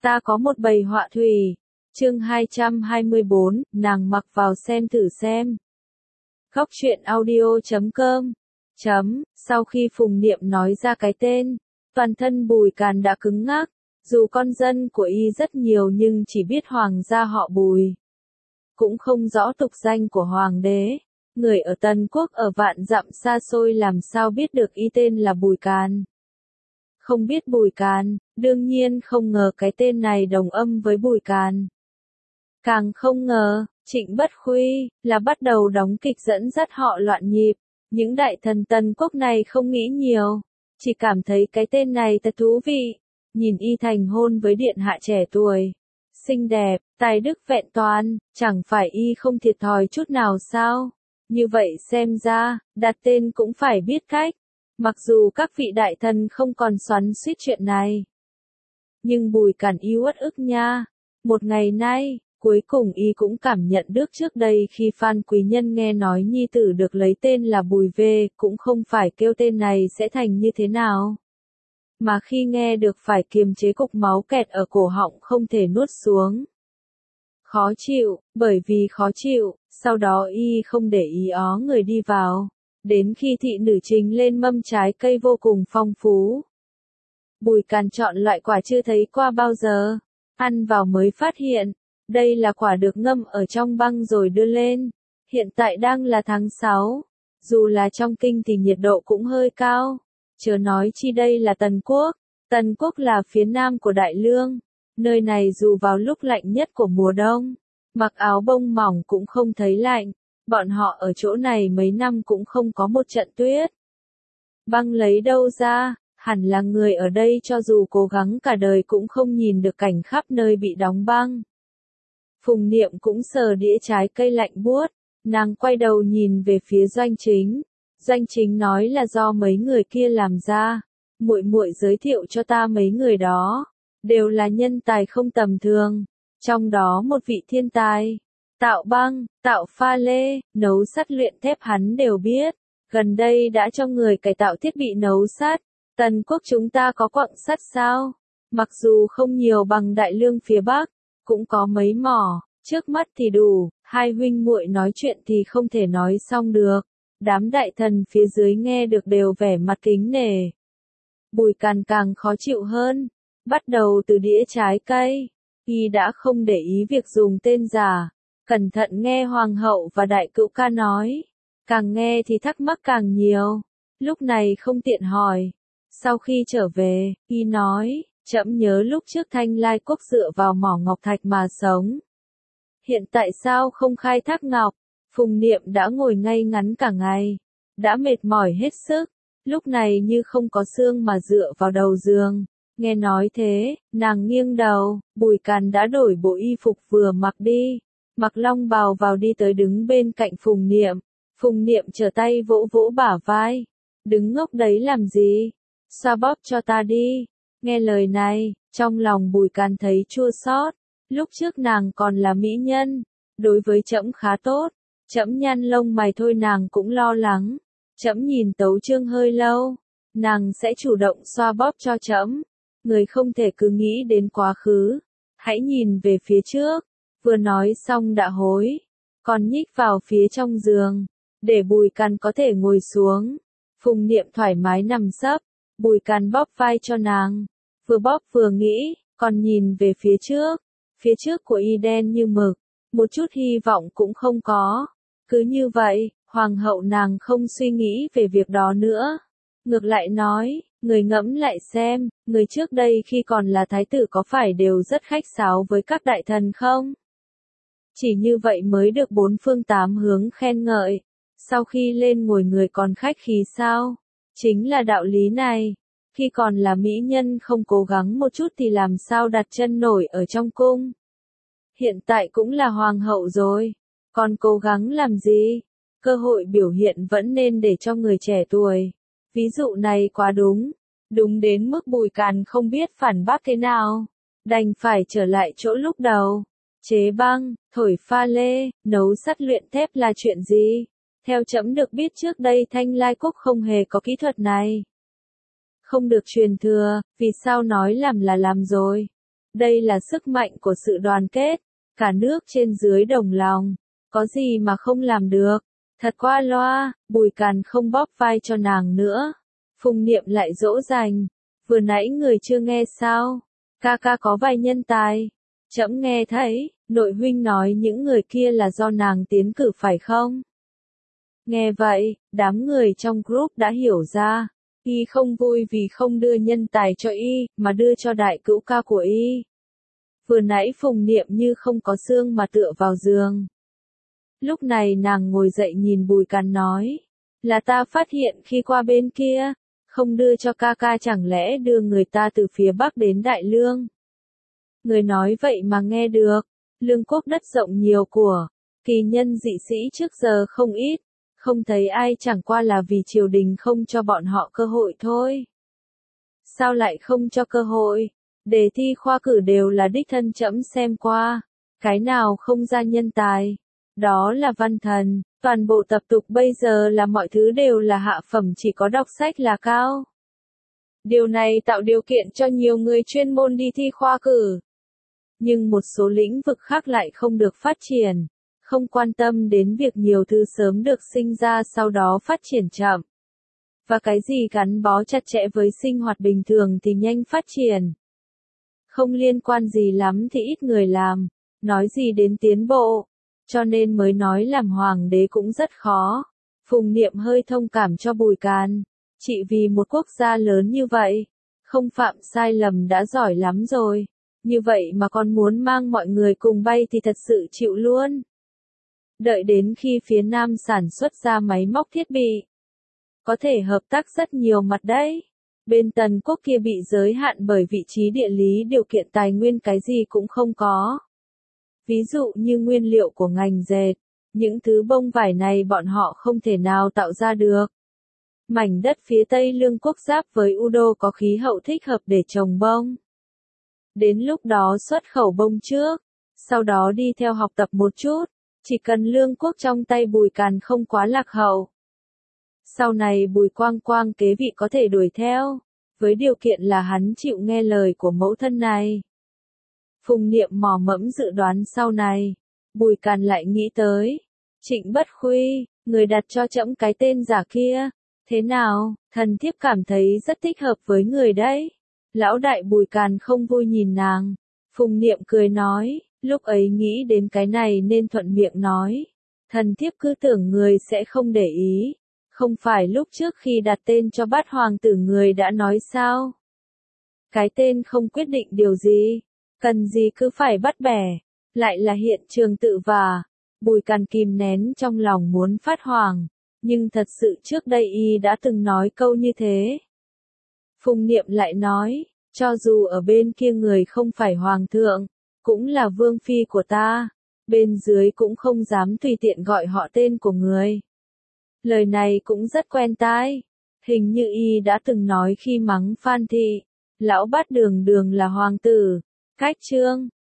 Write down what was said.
Ta có một bầy họa thủy. Chương 224, nàng mặc vào xem thử xem. Góc truyện audio.com. Sau khi Phùng Niệm nói ra cái tên, toàn thân Bùi Càn đã cứng ngắc. Dù con dân của y rất nhiều nhưng chỉ biết hoàng gia họ Bùi, cũng không rõ tục danh của hoàng đế. Người ở Tần Quốc ở vạn dặm xa xôi làm sao biết được y tên là Bùi Càn. Không biết Bùi Càn, đương nhiên không ngờ cái tên này đồng âm với Bùi Càn. Càng không ngờ, Trịnh Bất Khuy là bắt đầu đóng kịch dẫn dắt họ loạn nhịp. Những đại thần Tần Quốc này không nghĩ nhiều, chỉ cảm thấy cái tên này thật thú vị. Nhìn y thành hôn với điện hạ trẻ tuổi, xinh đẹp, tài đức vẹn toàn, chẳng phải y không thiệt thòi chút nào sao? Như vậy xem ra, đặt tên cũng phải biết cách. Mặc dù các vị đại thần không còn xoắn xuýt chuyện này, nhưng Bùi Càn y uất ức nha. Một ngày nay, cuối cùng y cũng cảm nhận được trước đây khi Phan Quý Nhân nghe nói nhi tử được lấy tên là Bùi về, cũng không phải kêu tên này sẽ thành như thế nào. Mà khi nghe được phải kiềm chế cục máu kẹt ở cổ họng không thể nuốt xuống. Khó chịu, bởi vì khó chịu, sau đó y không để ý ó người đi vào. Đến khi thị nữ trình lên mâm trái cây vô cùng phong phú. Bùi Càn chọn loại quả chưa thấy qua bao giờ. Ăn vào mới phát hiện, đây là quả được ngâm ở trong băng rồi đưa lên. Hiện tại đang là tháng 6. Dù là trong kinh thì nhiệt độ cũng hơi cao. Chớ nói chi đây là Tần Quốc. Tần Quốc là phía nam của Đại Lương. Nơi này dù vào lúc lạnh nhất của mùa đông, mặc áo bông mỏng cũng không thấy lạnh. Bọn họ ở chỗ này mấy năm cũng không có một trận tuyết. Băng lấy đâu ra, hẳn là người ở đây cho dù cố gắng cả đời cũng không nhìn được cảnh khắp nơi bị đóng băng. Phùng Niệm cũng sờ đĩa trái cây lạnh buốt, nàng quay đầu nhìn về phía Doanh Chính. Doanh Chính nói là do mấy người kia làm ra. Muội muội giới thiệu cho ta mấy người đó, đều là nhân tài không tầm thường, trong đó một vị thiên tài. Tạo băng, tạo pha lê, nấu sắt luyện thép hắn đều biết. Gần đây đã cho người cải tạo thiết bị nấu sắt. Tần Quốc chúng ta có quặng sắt sao? Mặc dù không nhiều bằng Đại Lương phía Bắc, cũng có mấy mỏ, trước mắt thì đủ. Hai huynh muội nói chuyện thì không thể nói xong được. Đám đại thần phía dưới nghe được đều vẻ mặt kính nể. Bùi Càn càng khó chịu hơn. Bắt đầu từ đĩa trái cây, y đã không để ý việc dùng tên giả. Cẩn thận nghe hoàng hậu và đại cữu ca nói. Càng nghe thì thắc mắc càng nhiều. Lúc này không tiện hỏi. Sau khi trở về, y nói, trẫm nhớ lúc trước Thanh Lai Quốc dựa vào mỏ ngọc thạch mà sống. Hiện tại sao không khai thác ngọc? Phùng Niệm đã ngồi ngay ngắn cả ngày. Đã mệt mỏi hết sức. Lúc này như không có xương mà dựa vào đầu giường. Nghe nói thế, nàng nghiêng đầu. Bùi Càn đã đổi bộ y phục vừa mặc đi. Mặc long bào vào đi tới đứng bên cạnh Phùng Niệm. Phùng Niệm trở tay vỗ vỗ bả vai. Đứng ngốc đấy làm gì? Xoa bóp cho ta đi. Nghe lời này, trong lòng Bùi Càn thấy chua xót. Lúc trước nàng còn là mỹ nhân, đối với trẫm khá tốt. Trẫm nhăn lông mày thôi nàng cũng lo lắng. Trẫm nhìn tấu chương hơi lâu, nàng sẽ chủ động xoa bóp cho trẫm. Người không thể cứ nghĩ đến quá khứ, hãy nhìn về phía trước. Vừa nói xong đã hối, còn nhích vào phía trong giường, để Bùi Càn có thể ngồi xuống. Phùng Niệm thoải mái nằm sấp, Bùi Càn bóp vai cho nàng, vừa bóp vừa nghĩ, còn nhìn về phía trước của y đen như mực, một chút hy vọng cũng không có. Cứ như vậy, hoàng hậu nàng không suy nghĩ về việc đó nữa. Ngược lại nói, người ngẫm lại xem, người trước đây khi còn là thái tử có phải đều rất khách sáo với các đại thần không? Chỉ như vậy mới được bốn phương tám hướng khen ngợi. Sau khi lên ngồi người còn khách khí sao? Chính là đạo lý này. Khi còn là mỹ nhân không cố gắng một chút thì làm sao đặt chân nổi ở trong cung. Hiện tại cũng là hoàng hậu rồi. Còn cố gắng làm gì? Cơ hội biểu hiện vẫn nên để cho người trẻ tuổi. Ví dụ này quá đúng. Đúng đến mức Bùi Càn không biết phản bác thế nào. Đành phải trở lại chỗ lúc đầu. Chế băng, thổi pha lê, nấu sắt luyện thép là chuyện gì? Theo trẫm được biết trước đây Thanh Lai Quốc không hề có kỹ thuật này. Không được truyền thừa, vì sao nói làm là làm rồi? Đây là sức mạnh của sự đoàn kết, cả nước trên dưới đồng lòng, có gì mà không làm được. Thật qua loa, Bùi Càn không bóp vai cho nàng nữa. Phùng Niệm lại dỗ dành, vừa nãy người chưa nghe sao? Ca ca có vài nhân tài. Trẫm nghe thấy, nội huynh nói những người kia là do nàng tiến cử phải không? Nghe vậy, đám người trong group đã hiểu ra. Y không vui vì không đưa nhân tài cho Y, mà đưa cho đại cữu ca của Y. Vừa nãy Phùng Niệm như không có xương mà tựa vào giường. Lúc này nàng ngồi dậy nhìn Bùi Càn nói. Là ta phát hiện khi qua bên kia, không đưa cho ca ca chẳng lẽ đưa người ta từ phía Bắc đến Đại Lương. Người nói vậy mà nghe được, Lương quốc đất rộng nhiều của, kỳ nhân dị sĩ trước giờ không ít, không thấy ai chẳng qua là vì triều đình không cho bọn họ cơ hội thôi. Sao lại không cho cơ hội? Đề thi khoa cử đều là đích thân trẫm xem qua, cái nào không ra nhân tài, đó là văn thần, toàn bộ tập tục bây giờ là mọi thứ đều là hạ phẩm chỉ có đọc sách là cao. Điều này tạo điều kiện cho nhiều người chuyên môn đi thi khoa cử. Nhưng một số lĩnh vực khác lại không được phát triển, không quan tâm đến việc nhiều thứ sớm được sinh ra sau đó phát triển chậm. Và cái gì gắn bó chặt chẽ với sinh hoạt bình thường thì nhanh phát triển. Không liên quan gì lắm thì ít người làm, nói gì đến tiến bộ, cho nên mới nói làm hoàng đế cũng rất khó. Phùng Niệm hơi thông cảm cho Bùi Càn, chị vì một quốc gia lớn như vậy, không phạm sai lầm đã giỏi lắm rồi, như vậy mà còn muốn mang mọi người cùng bay thì thật sự chịu luôn. Đợi đến khi phía Nam sản xuất ra máy móc thiết bị, có thể hợp tác rất nhiều mặt đấy. Bên Tần quốc kia bị giới hạn bởi vị trí địa lý điều kiện tài nguyên cái gì cũng không có. Ví dụ như nguyên liệu của ngành dệt, những thứ bông vải này bọn họ không thể nào tạo ra được. Mảnh đất phía Tây Lương quốc giáp với Udo có khí hậu thích hợp để trồng bông. Đến lúc đó xuất khẩu bông trước, sau đó đi theo học tập một chút, chỉ cần Lương quốc trong tay Bùi Càn không quá lạc hậu. Sau này Bùi Quang Quang kế vị có thể đuổi theo, với điều kiện là hắn chịu nghe lời của mẫu thân này. Phùng Niệm mò mẫm dự đoán sau này, Bùi Càn lại nghĩ tới. Trịnh Bất Khuy, người đặt cho trẫm cái tên giả kia, thế nào, thần thiếp cảm thấy rất thích hợp với người đấy. Lão đại Bùi Càn không vui nhìn nàng, Phùng Niệm cười nói, lúc ấy nghĩ đến cái này nên thuận miệng nói. Thần thiếp cứ tưởng người sẽ không để ý, không phải lúc trước khi đặt tên cho bát hoàng tử người đã nói sao? Cái tên không quyết định điều gì, cần gì cứ phải bắt bẻ, lại là hiện trường tự vả. Bùi Càn kìm nén trong lòng muốn phát hoảng, nhưng thật sự trước đây y đã từng nói câu như thế. Phùng Niệm lại nói, cho dù ở bên kia người không phải hoàng thượng, cũng là vương phi của ta, bên dưới cũng không dám tùy tiện gọi họ tên của người. Lời này cũng rất quen tai, hình như y đã từng nói khi mắng Phan Thị, lão bát đường đường là hoàng tử. Cách chương